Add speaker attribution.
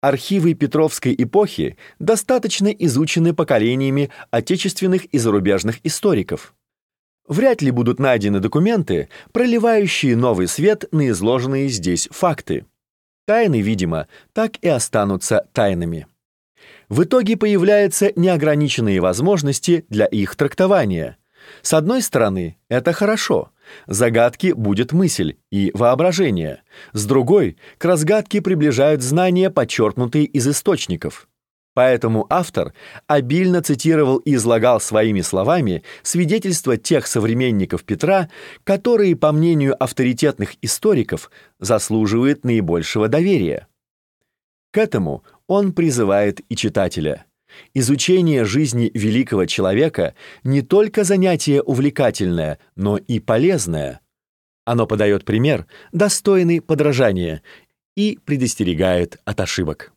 Speaker 1: Архивы Петровской эпохи достаточно изучены поколениями отечественных и зарубежных историков. Вряд ли будут найдены документы, проливающие новый свет на изложенные здесь факты. Тайны, видимо, так и останутся тайнами. В итоге появляются неограниченные возможности для их трактования. С одной стороны, это хорошо. Загадки будет мысль и воображение. С другой, к разгадке приближают знания, подчеркнутые из источников. Поэтому автор обильно цитировал и излагал своими словами свидетельства тех современников Петра, которые, по мнению авторитетных историков, заслуживают наибольшего доверия. К этому он призывает и читателя. Изучение жизни великого человека не только занятие увлекательное, но и полезное. Оно подает пример, достойный подражания, и предостерегает от ошибок.